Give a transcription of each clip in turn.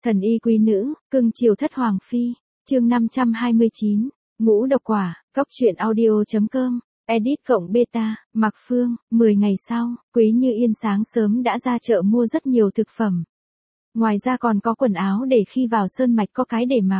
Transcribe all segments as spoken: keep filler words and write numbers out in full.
Thần y quý nữ, cưng chiều thất hoàng phi, chương năm trăm hai mươi chín, ngũ độc quả, góc truyện audio.com, edit cộng beta, Mạc Phương, mười ngày sau, Quý Như Yên sáng sớm đã ra chợ mua rất nhiều thực phẩm. Ngoài ra còn có quần áo để khi vào sơn mạch có cái để mặc.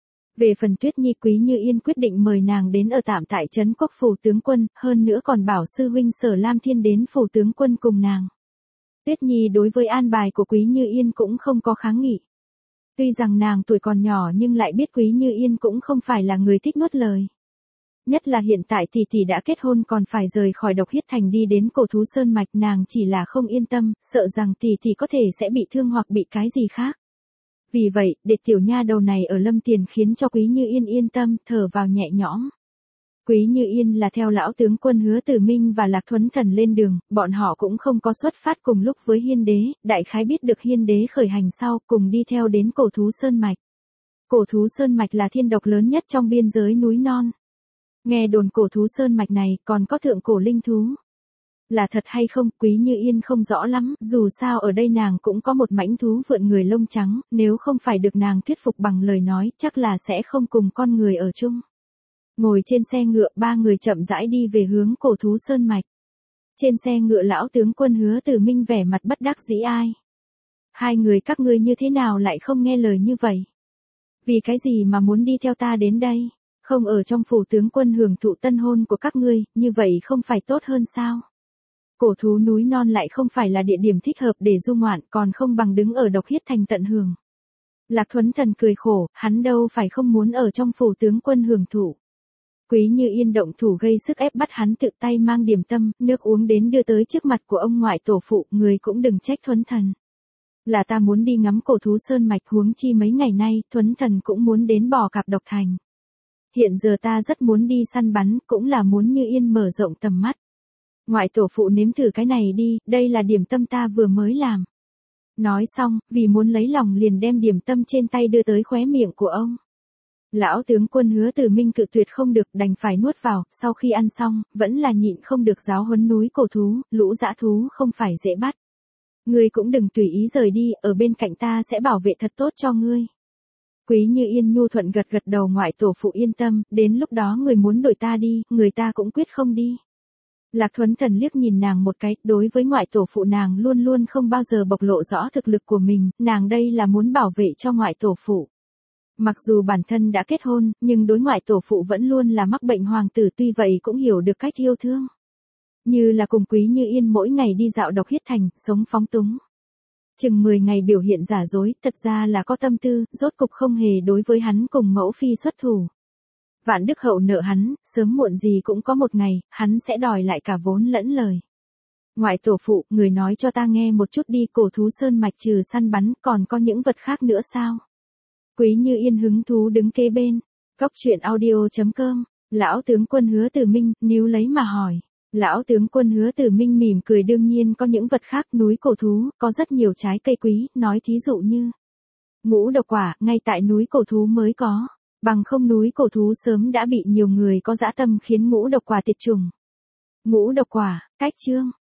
Về phần Tuyết Nhi, Quý Như Yên quyết định mời nàng đến ở tạm tại trấn Quốc phủ tướng quân, hơn nữa còn bảo sư huynh Sở Lam Thiên đến phủ tướng quân cùng nàng. Tuyết Nhi đối với an bài của Quý Như Yên cũng không có kháng nghị. Tuy rằng nàng tuổi còn nhỏ nhưng lại biết Quý Như Yên cũng không phải là người thích nuốt lời. Nhất là hiện tại tỷ tỷ đã kết hôn còn phải rời khỏi Độc Huyết Thành đi đến Cổ Thú Sơn Mạch, nàng chỉ là không yên tâm, sợ rằng tỷ tỷ có thể sẽ bị thương hoặc bị cái gì khác. Vì vậy, để tiểu nha đầu này ở Lâm Tiền khiến cho Quý Như Yên yên tâm, thở vào nhẹ nhõm. Quý Như Yên là theo lão tướng quân Hứa Tử Minh và Lạc Thuấn Thần lên đường, bọn họ cũng không có xuất phát cùng lúc với Hiên Đế, đại khái biết được Hiên Đế khởi hành sau, cùng đi theo đến Cổ Thú Sơn Mạch. Cổ Thú Sơn Mạch là thiên độc lớn nhất trong biên giới núi non. Nghe đồn Cổ Thú Sơn Mạch này còn có thượng cổ linh thú. Là thật hay không, Quý Như Yên không rõ lắm, dù sao ở đây nàng cũng có một mãnh thú vượn người lông trắng, nếu không phải được nàng thuyết phục bằng lời nói, chắc là sẽ không cùng con người ở chung. Ngồi trên xe ngựa, ba người chậm rãi đi về hướng Cổ Thú Sơn Mạch. Trên xe ngựa lão tướng quân Hứa Tử Minh vẻ mặt bất đắc dĩ ai. Hai người các ngươi như thế nào lại không nghe lời như vậy? Vì cái gì mà muốn đi theo ta đến đây? Không ở trong phủ tướng quân hưởng thụ tân hôn của các ngươi, như vậy không phải tốt hơn sao? Cổ thú núi non lại không phải là địa điểm thích hợp để du ngoạn, còn không bằng đứng ở Độc Huyết Thành tận hưởng. Lạc Thuấn Thần cười khổ, hắn đâu phải không muốn ở trong phủ tướng quân hưởng thụ. Quý Như Yên động thủ gây sức ép bắt hắn tự tay mang điểm tâm, nước uống đến đưa tới trước mặt của ông ngoại tổ phụ, người cũng đừng trách Thuấn Thần. Là ta muốn đi ngắm Cổ Thú Sơn Mạch, huống chi mấy ngày nay, Thuấn Thần cũng muốn đến Bò Cạp Độc Thành. Hiện giờ ta rất muốn đi săn bắn, cũng là muốn Như Yên mở rộng tầm mắt. Ngoại tổ phụ nếm thử cái này đi, đây là điểm tâm ta vừa mới làm. Nói xong, vì muốn lấy lòng liền đem điểm tâm trên tay đưa tới khóe miệng của ông. Lão tướng quân Hứa Tử Minh cự tuyệt không được, đành phải nuốt vào, sau khi ăn xong, vẫn là nhịn không được giáo huấn núi cổ thú, lũ dã thú không phải dễ bắt. Ngươi cũng đừng tùy ý rời đi, ở bên cạnh ta sẽ bảo vệ thật tốt cho ngươi. Quý Như Yên nhu thuận gật gật đầu, ngoại tổ phụ yên tâm, đến lúc đó người muốn đuổi ta đi, người ta cũng quyết không đi. Lạc Thuấn Thần liếc nhìn nàng một cái, đối với ngoại tổ phụ nàng luôn luôn không bao giờ bộc lộ rõ thực lực của mình, nàng đây là muốn bảo vệ cho ngoại tổ phụ. Mặc dù bản thân đã kết hôn, nhưng đối ngoại tổ phụ vẫn luôn là mắc bệnh hoàng tử, tuy vậy cũng hiểu được cách yêu thương. Như là cùng Quý Như Yên mỗi ngày đi dạo Độc Huyết Thành, sống phóng túng. Chừng mười ngày biểu hiện giả dối, thật ra là có tâm tư, rốt cục không hề đối với hắn cùng mẫu phi xuất thủ. Vạn Đức Hậu nợ hắn, sớm muộn gì cũng có một ngày, hắn sẽ đòi lại cả vốn lẫn lời. Ngoại tổ phụ, người nói cho ta nghe một chút đi, Cổ Thú Sơn Mạch trừ săn bắn, còn có những vật khác nữa sao? Quý Như Yên hứng thú đứng kế bên. Góc truyện audio.com, lão tướng quân Hứa Tử Minh, níu lấy mà hỏi. Lão tướng quân Hứa Tử Minh mỉm cười, đương nhiên có những vật khác, núi cổ thú, có rất nhiều trái cây quý, nói thí dụ như ngũ độc quả, ngay tại núi cổ thú mới có. Bằng không núi cổ thú sớm đã bị nhiều người có dã tâm khiến ngũ độc quả tiệt chủng. Ngũ độc quả, cách chương.